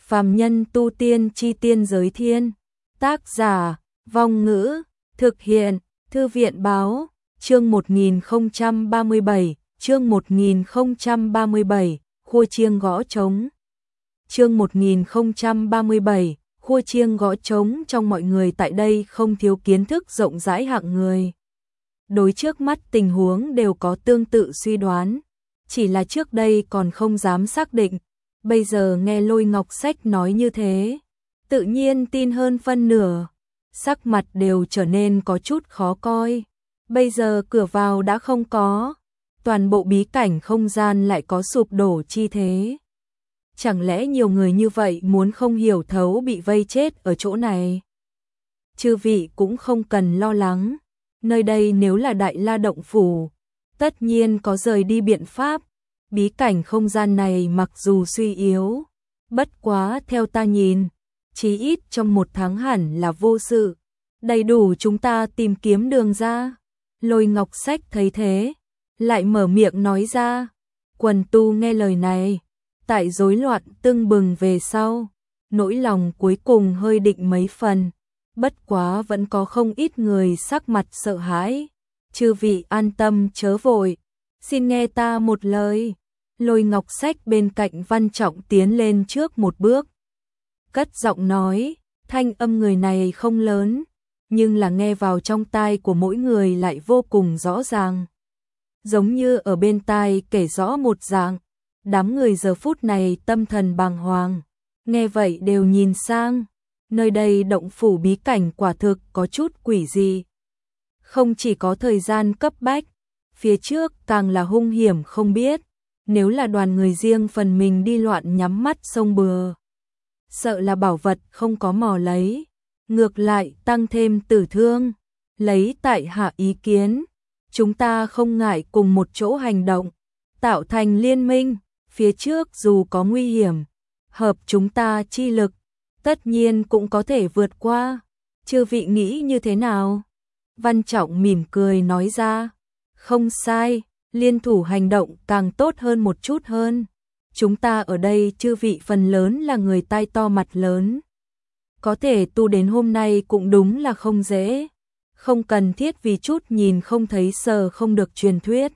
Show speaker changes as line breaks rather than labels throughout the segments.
Phàm nhân tu tiên chi tiên giới thiên. Tác giả, Vong Ngữ, thực hiện, Thư viện báo, chương 1037, chương 1037, khua chiêng gõ trống. Chương 1037, khua chiêng gõ trống. Trong mọi người tại đây không thiếu kiến thức rộng rãi hạng người. Đối trước mắt tình huống đều có tương tự suy đoán, chỉ là trước đây còn không dám xác định, bây giờ nghe Lôi Ngọc Sách nói như thế, tự nhiên tin hơn phân nửa, sắc mặt đều trở nên có chút khó coi. Bây giờ cửa vào đã không có, toàn bộ bí cảnh không gian lại có sụp đổ chi thế. Chẳng lẽ nhiều người như vậy muốn không hiểu thấu bị vây chết ở chỗ này? Chư vị cũng không cần lo lắng, nơi đây nếu là Đại La Động Phủ, tất nhiên có rời đi biện pháp. Bí cảnh không gian này mặc dù suy yếu, bất quá theo ta nhìn, chí ít trong 1 tháng hẳn là vô sự, đầy đủ chúng ta tìm kiếm đường ra. Lôi Ngọc Sách thấy thế, lại mở miệng nói ra. Quần tu nghe lời này, tại rối loạn tưng bừng về sau, nỗi lòng cuối cùng hơi định mấy phần, bất quá vẫn có không ít người sắc mặt sợ hãi. Chư vị an tâm chớ vội, xin nghe ta một lời. Lôi Ngọc Sách bên cạnh Văn Trọng tiến lên trước một bước, cất giọng nói, thanh âm người này không lớn, nhưng là nghe vào trong tai của mỗi người lại vô cùng rõ ràng, giống như ở bên tai kể rõ một dạng. Đám người giờ phút này tâm thần bàng hoàng, nghe vậy đều nhìn sang, nơi đây động phủ bí cảnh quả thực có chút quỷ dị. Không chỉ có thời gian cấp bách, phía trước càng là hung hiểm không biết, nếu là đoàn người riêng phần mình đi loạn nhắm mắt sông bừa, sợ là bảo vật không có mò lấy, ngược lại tăng thêm tử thương. Lấy tại hạ ý kiến, chúng ta không ngại cùng một chỗ hành động, tạo thành liên minh, phía trước dù có nguy hiểm, hợp chúng ta chi lực, tất nhiên cũng có thể vượt qua. Chư vị nghĩ như thế nào? Văn Trọng mỉm cười nói ra, không sai, liên thủ hành động càng tốt hơn một chút hơn. Chúng ta ở đây chư vị phần lớn là người tai to mặt lớn, có thể tu đến hôm nay cũng đúng là không dễ, không cần thiết vì chút nhìn không thấy sờ không được truyền thuyết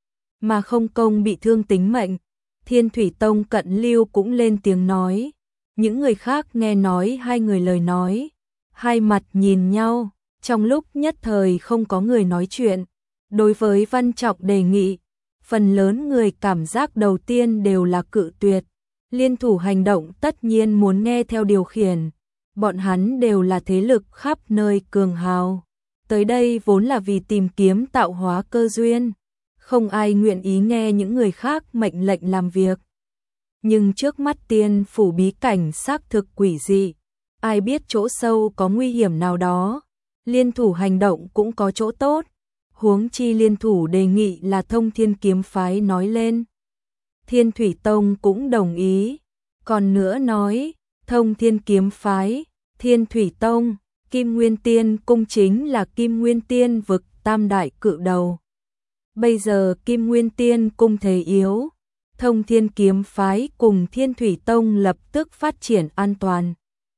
mà không công bị thương tính mệnh. Thiên Thủy Tông Cận Lưu cũng lên tiếng nói, những người khác nghe nói hai người lời nói, hai mặt nhìn nhau, trong lúc nhất thời không có người nói chuyện. Đối với Văn Trọng đề nghị, phần lớn người cảm giác đầu tiên đều là cự tuyệt. Liên thủ hành động tất nhiên muốn nghe theo điều khiển, bọn hắn đều là thế lực khắp nơi cường hào, tới đây vốn là vì tìm kiếm tạo hóa cơ duyên, không ai nguyện ý nghe những người khác mệnh lệnh làm việc. Nhưng trước mắt tiên phủ bí cảnh xác thực quỷ dị, ai biết chỗ sâu có nguy hiểm nào đó, liên thủ hành động cũng có chỗ tốt. Huống chi liên thủ đề nghị là Thông Thiên Kiếm Phái nói lên, Thiên Thủy Tông cũng đồng ý, còn nữa nói, Thông Thiên Kiếm Phái, Thiên Thủy Tông, Kim Nguyên Tiên Cung chính là Kim Nguyên Tiên vực tam đại cự đầu. Bây giờ Kim Nguyên Tiên Cung thế yếu, Thông Thiên Kiếm Phái cùng Thiên Thủy Tông lập tức phát triển an toàn,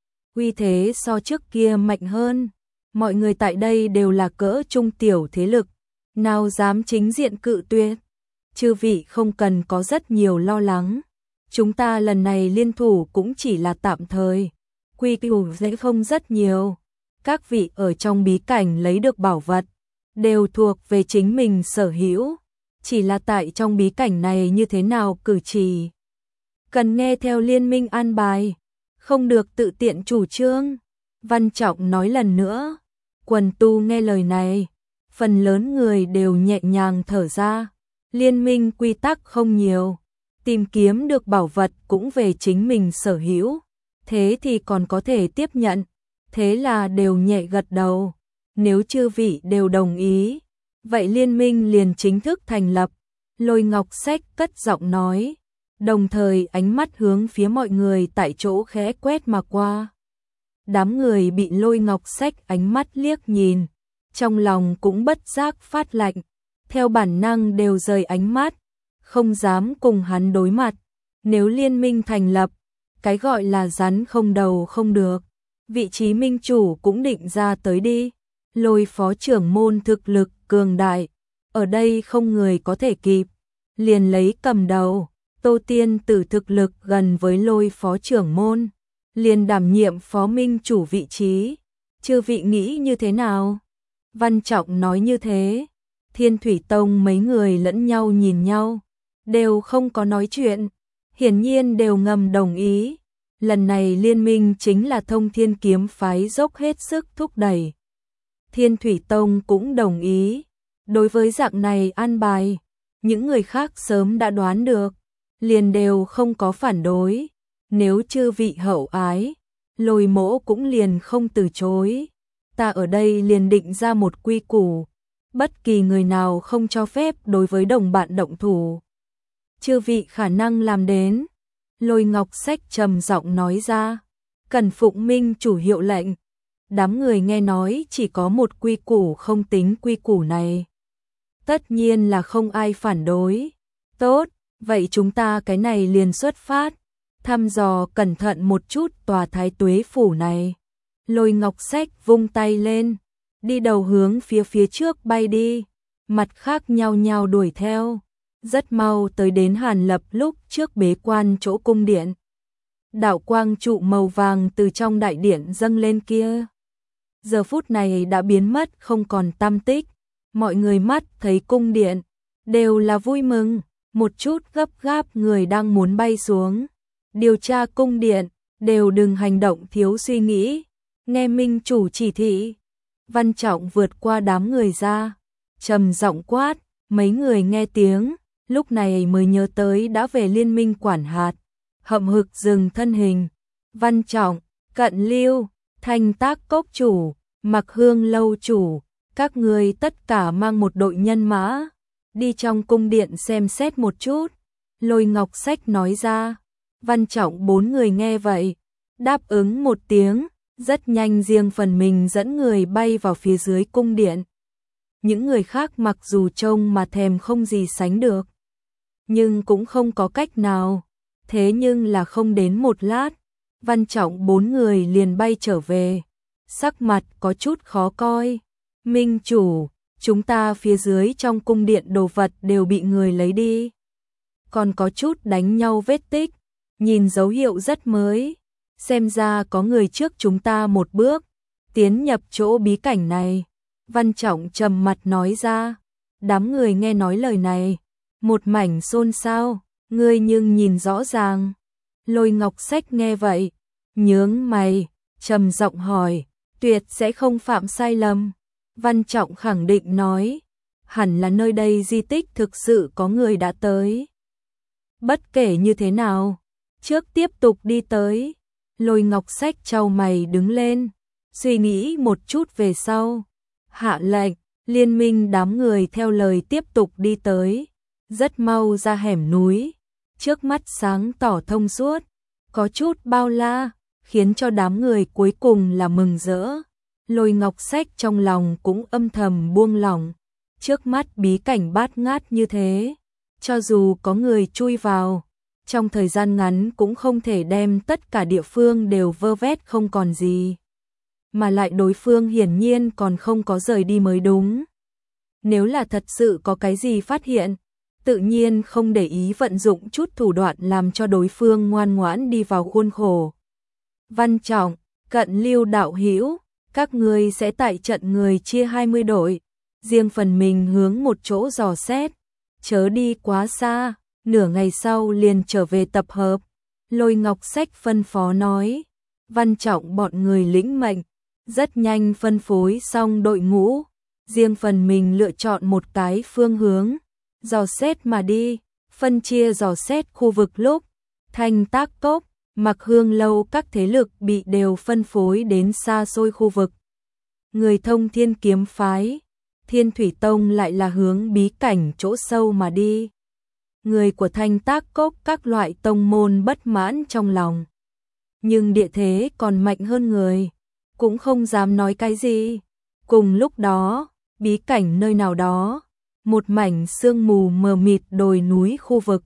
uy thế so trước kia mạnh hơn. Mọi người tại đây đều là cỡ trung tiểu thế lực, nào dám chính diện cự tuyệt. Chư vị không cần có rất nhiều lo lắng, chúng ta lần này liên thủ cũng chỉ là tạm thời, quy củ sẽ không rất nhiều. Các vị ở trong bí cảnh lấy được bảo vật đều thuộc về chính mình sở hữu, chỉ là tại trong bí cảnh này như thế nào cử chỉ, cần nghe theo liên minh an bài, không được tự tiện chủ trương. Văn Trọng nói lần nữa. Quần tu nghe lời này, phần lớn người đều nhẹ nhàng thở ra. Liên minh quy tắc không nhiều, tìm kiếm được bảo vật cũng về chính mình sở hữu, thế thì còn có thể tiếp nhận, thế là đều nhẹ gật đầu. Nếu chư vị đều đồng ý, vậy liên minh liền chính thức thành lập. Lôi Ngọc Sách cất giọng nói, đồng thời ánh mắt hướng phía mọi người tại chỗ khẽ quét mà qua. Đám người bị Lôi Ngọc Sách ánh mắt liếc nhìn, trong lòng cũng bất giác phát lạnh, theo bản năng đều rời ánh mắt, không dám cùng hắn đối mặt. Nếu liên minh thành lập, cái gọi là rắn không đầu không được. Vị trí minh chủ cũng định ra tới đi. Lôi phó trưởng môn thực lực cường đại, ở đây không người có thể kịp, liền lấy cầm đầu. Tô Tiên Tử thực lực gần với Lôi phó trưởng môn, liền đảm nhiệm phó minh chủ vị trí. Chư vị nghĩ như thế nào? Văn Trọng nói như thế. Thiên Thủy Tông mấy người lẫn nhau nhìn nhau, đều không có nói chuyện, hiển nhiên đều ngầm đồng ý. Lần này liên minh chính là Thông Thiên kiếm phái dốc hết sức thúc đẩy. Thiên Thủy Tông cũng đồng ý. Đối với dạng này an bài, những người khác sớm đã đoán được, liền đều không có phản đối. Nếu chư vị hậu ái, Lôi mỗ cũng liền không từ chối. Ta ở đây liền định ra một quy củ, bất kỳ người nào không cho phép đối với đồng bạn động thủ. Chư vị khả năng làm đến. Lôi Ngọc Sách trầm giọng nói ra, cần phụng minh chủ hiệu lệnh. Đám người nghe nói chỉ có một quy củ không tính quy củ này. Tất nhiên là không ai phản đối. Tốt, vậy chúng ta cái này liền xuất phát, thăm dò cẩn thận một chút tòa Thái Tuế phủ này. Lôi Ngọc Sách vung tay lên, đi đầu hướng phía trước bay đi, mặt khác nhao nhao đuổi theo. Rất mau tới đến Hàn Lập lúc trước bế quan chỗ cung điện. Đạo quang trụ màu vàng từ trong đại điện dâng lên kia, giờ phút này đã biến mất không còn tăm tích. Mọi người mắt thấy cung điện đều là vui mừng, một chút gấp gáp người đang muốn bay xuống. Điều tra cung điện, đều đừng hành động thiếu suy nghĩ, nghe minh chủ chỉ thị. Văn Trọng vượt qua đám người ra, trầm giọng quát. Mấy người nghe tiếng, lúc này mới nhớ tới đã về liên minh quản hạt, hậm hực dừng thân hình. Văn Trọng, Cận Lưu, Thanh Tác Cốc chủ, Mặc Hương lâu chủ, các người tất cả mang một đội nhân mã, đi trong cung điện xem xét một chút. Lôi Ngọc Sách nói ra. Văn Trọng 4 người nghe vậy, đáp ứng một tiếng, rất nhanh riêng phần mình dẫn người bay vào phía dưới cung điện. Những người khác mặc dù trông mà thèm không gì sánh được, nhưng cũng không có cách nào. Thế nhưng là không đến một lát, Văn Trọng 4 người liền bay trở về, sắc mặt có chút khó coi. Minh chủ, chúng ta phía dưới trong cung điện đồ vật đều bị người lấy đi, còn có chút đánh nhau vết tích, nhìn dấu hiệu rất mới. Xem ra có người trước chúng ta một bước tiến nhập chỗ bí cảnh này. Văn Trọng trầm mặt nói ra. Đám người nghe nói lời này, một mảnh xôn xao. Ngươi nhưng nhìn rõ ràng. Lôi Ngọc Sách nghe vậy, nhướng mày, trầm giọng hỏi, tuyệt sẽ không phạm sai lầm. Văn Trọng khẳng định nói, hẳn là nơi đây di tích thực sự có người đã tới. Bất kể như thế nào, trước tiếp tục đi tới. Lôi Ngọc Sách chau mày đứng lên, suy nghĩ một chút về sau, hạ lệnh, liên minh đám người theo lời tiếp tục đi tới. Rất mau ra hẻm núi, trước mắt sáng tỏ thông suốt, có chút bao la, khiến cho đám người cuối cùng là mừng rỡ. Lôi Ngọc Sách trong lòng cũng âm thầm buông lỏng, trước mắt bí cảnh bát ngát như thế, cho dù có người chui vào, trong thời gian ngắn cũng không thể đem tất cả địa phương đều vơ vét không còn gì. Mà lại đối phương hiển nhiên còn không có rời đi mới đúng. Nếu là thật sự có cái gì phát hiện, tự nhiên không để ý vận dụng chút thủ đoạn làm cho đối phương ngoan ngoãn đi vào khuôn khổ. Văn Trọng, Cận Lưu đạo hữu, các ngươi sẽ tại trận người chia 20 đội, riêng phần mình hướng một chỗ dò xét, chớ đi quá xa, nửa ngày sau liền trở về tập hợp. Lôi Ngọc Sách phân phó nói. Văn Trọng bọn người lĩnh mệnh, rất nhanh phân phối xong đội ngũ, riêng phần mình lựa chọn một cái phương hướng, dò xét mà đi. Phân chia dò xét khu vực lúc, Thanh Tác Cốc, Mặc Hương lâu các thế lực bị đều phân phối đến xa xôi khu vực. Người Thông Thiên kiếm phái, Thiên Thủy Tông lại là hướng bí cảnh chỗ sâu mà đi. Người của Thanh Tác Cốc các loại tông môn bất mãn trong lòng, nhưng địa thế còn mạnh hơn người, cũng không dám nói cái gì. Cùng lúc đó, bí cảnh nơi nào đó, một mảnh sương mù mờ mịt đồi núi khu vực,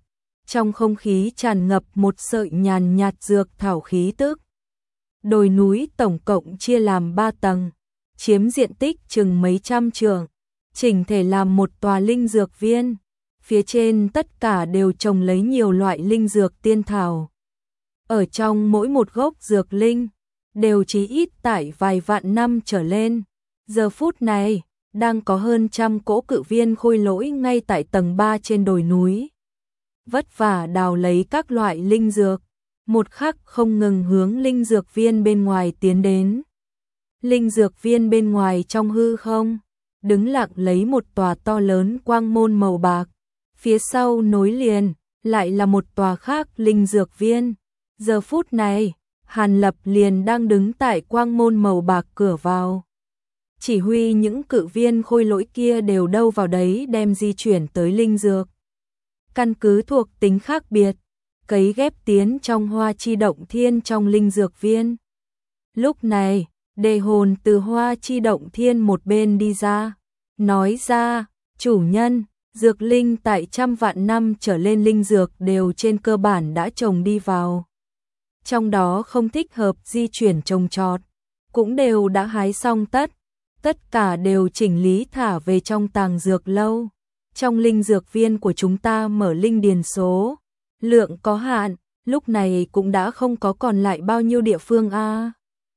trong không khí tràn ngập một sợi nhàn nhạt dược thảo khí tức. Đồi núi tổng cộng chia làm 3 tầng, chiếm diện tích chừng mấy trăm trượng, chỉnh thể làm một tòa linh dược viên. Phía trên tất cả đều trồng lấy nhiều loại linh dược tiên thảo. Ở trong mỗi một gốc dược linh, đều chí ít tải vài vạn năm trở lên. Giờ phút này, đang có hơn trăm cỗ cự viên khôi lỗi ngay tại tầng 3 trên đồi núi. Vất vả đào lấy các loại linh dược, một khắc không ngừng hướng linh dược viên bên ngoài tiến đến. Linh dược viên bên ngoài trong hư không, đứng lặng lấy một tòa to lớn quang môn màu bạc. Phía sau nối liền, lại là một tòa khác linh dược viên. Giờ phút này, Hàn Lập liền đang đứng tại quang môn màu bạc cửa vào. Chỉ huy những cự viên khôi lỗi kia đều đâu vào đấy đem di chuyển tới linh dược. Căn cứ thuộc tính khác biệt, cấy ghép tiến trong hoa chi động thiên trong linh dược viên. Lúc này, đề hồn từ hoa chi động thiên một bên đi ra, nói ra, chủ nhân, dược linh tại trăm vạn năm trở lên linh dược đều trên cơ bản đã trồng đi vào. Trong đó không thích hợp di chuyển trồng trọt, cũng đều đã hái xong tất cả đều chỉnh lý thả về trong tàng dược lâu. Trong linh dược viên của chúng ta mở linh điền số, lượng có hạn, lúc này cũng đã không có còn lại bao nhiêu địa phương a.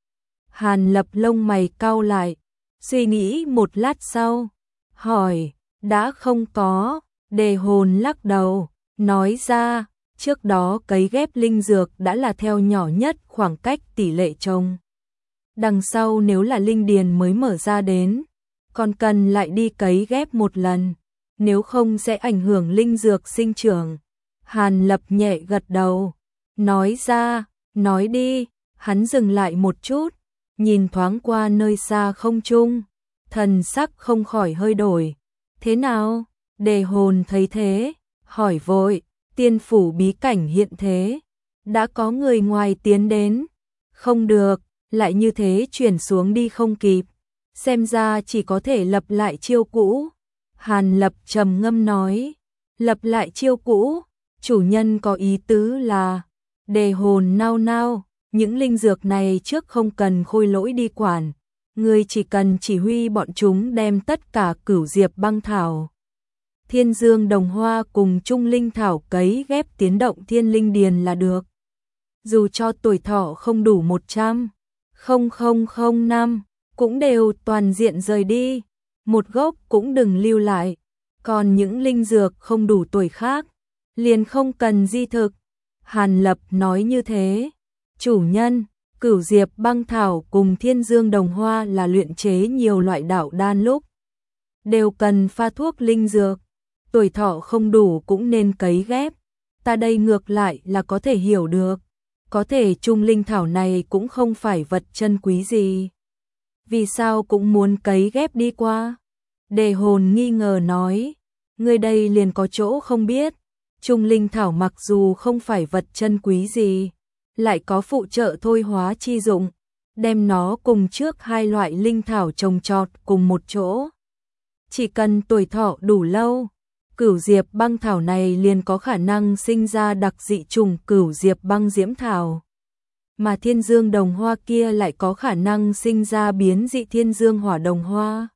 Hàn Lập lông mày cau lại, suy nghĩ một lát sau, hỏi, đã không có. Đề hồn lắc đầu, nói ra, trước đó cấy ghép linh dược đã là theo nhỏ nhất khoảng cách tỷ lệ trồng. Đằng sau nếu là linh điền mới mở ra đến, còn cần lại đi cấy ghép một lần, nếu không sẽ ảnh hưởng linh dược sinh trưởng. Hàn Lập nhẹ gật đầu, nói ra, nói đi. Hắn dừng lại một chút, nhìn thoáng qua nơi xa không trung, thần sắc không khỏi hơi đổi. Thế nào? Đề hồn thấy thế, hỏi vội, tiên phủ bí cảnh hiện thế, đã có người ngoài tiến đến. Không được, lại như thế chuyển xuống đi không kịp, xem ra chỉ có thể lập lại chiêu cũ. Hàn Lập trầm ngâm nói, lập lại chiêu cũ, chủ nhân có ý tứ là. Đề hồn nao nao, những linh dược này trước không cần khôi lỗi đi quản, người chỉ cần chỉ huy bọn chúng đem tất cả cửu diệp băng thảo, thiên dương đồng hoa cùng trung linh thảo cấy ghép tiến động thiên linh điền là được. Dù cho tuổi thọ không đủ 100,000 năm, cũng đều toàn diện rời đi, một gốc cũng đừng lưu lại. Còn những linh dược không đủ tuổi khác, liền không cần di thực. Hàn Lập nói như thế, chủ nhân, cửu diệp băng thảo cùng thiên dương đồng hoa là luyện chế nhiều loại đạo đan lúc đều cần pha thuốc linh dược, tuổi thọ không đủ cũng nên cấy ghép. Ta đây ngược lại là có thể hiểu được, có thể trung linh thảo này cũng không phải vật chân quý gì, vì sao cũng muốn cấy ghép đi qua? Đề hồn nghi ngờ nói, người đây liền có chỗ không biết. Trung linh thảo mặc dù không phải vật chân quý gì, lại có phụ trợ thôi hóa chi dụng, đem nó cùng trước hai loại linh thảo trồng trọt cùng một chỗ. Chỉ cần tuổi thọ đủ lâu, cửu diệp băng thảo này liền có khả năng sinh ra đặc dị trùng cửu diệp băng diễm thảo. Mà thiên dương đồng hoa kia lại có khả năng sinh ra biến dị thiên dương hỏa đồng hoa.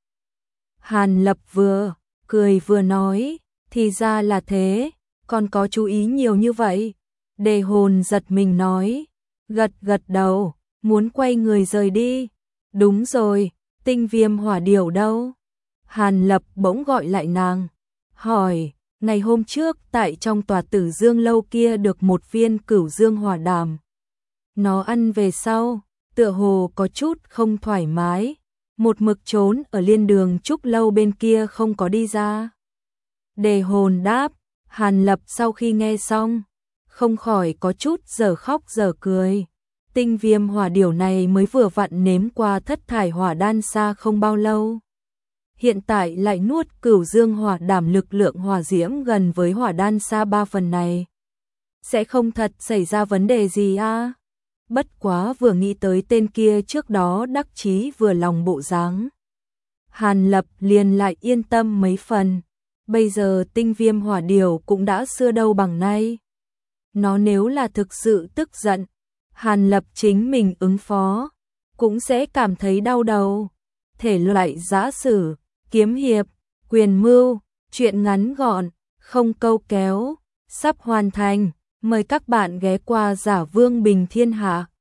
Hàn Lập vừa cười vừa nói, thì ra là thế, còn có chú ý nhiều như vậy. Đề hồn giật mình nói, gật đầu, muốn quay người rời đi. Đúng rồi, tinh viêm hỏa điểu đâu? Hàn Lập bỗng gọi lại nàng, hỏi, ngày hôm trước tại trong tòa Tử Dương lâu kia được một viên cửu dương hỏa đàm. Nó ăn về sau, tựa hồ có chút không thoải mái, một mực trốn ở liên đường trúc lâu bên kia không có đi ra. Đề hồn đáp. Hàn Lập sau khi nghe xong, không khỏi có chút giờ khóc giờ cười. Tinh viêm hỏa điểu này mới vừa vặn nếm qua thất thải hỏa đan xa không bao lâu, hiện tại lại nuốt cửu dương hỏa đảm, lực lượng hỏa diễm gần với hỏa đan xa 3 phần này. Sẽ không thật xảy ra vấn đề gì à? Bất quá vừa nghĩ tới tên kia trước đó đắc chí vừa lòng bộ dáng, Hàn Lập liền lại yên tâm mấy phần. bây giờ Tinh Viêm Hỏa Điểu cũng đã xưa đâu bằng nay. Nó nếu là thực sự tức giận, Hàn Lập chính mình ứng phó, cũng sẽ cảm thấy đau đầu. Thể loại giã sử, kiếm hiệp, quyền mưu, truyện ngắn gọn, không câu kéo, sắp hoàn thành. Mời các bạn ghé qua Giả Vương Bình Thiên Hạ.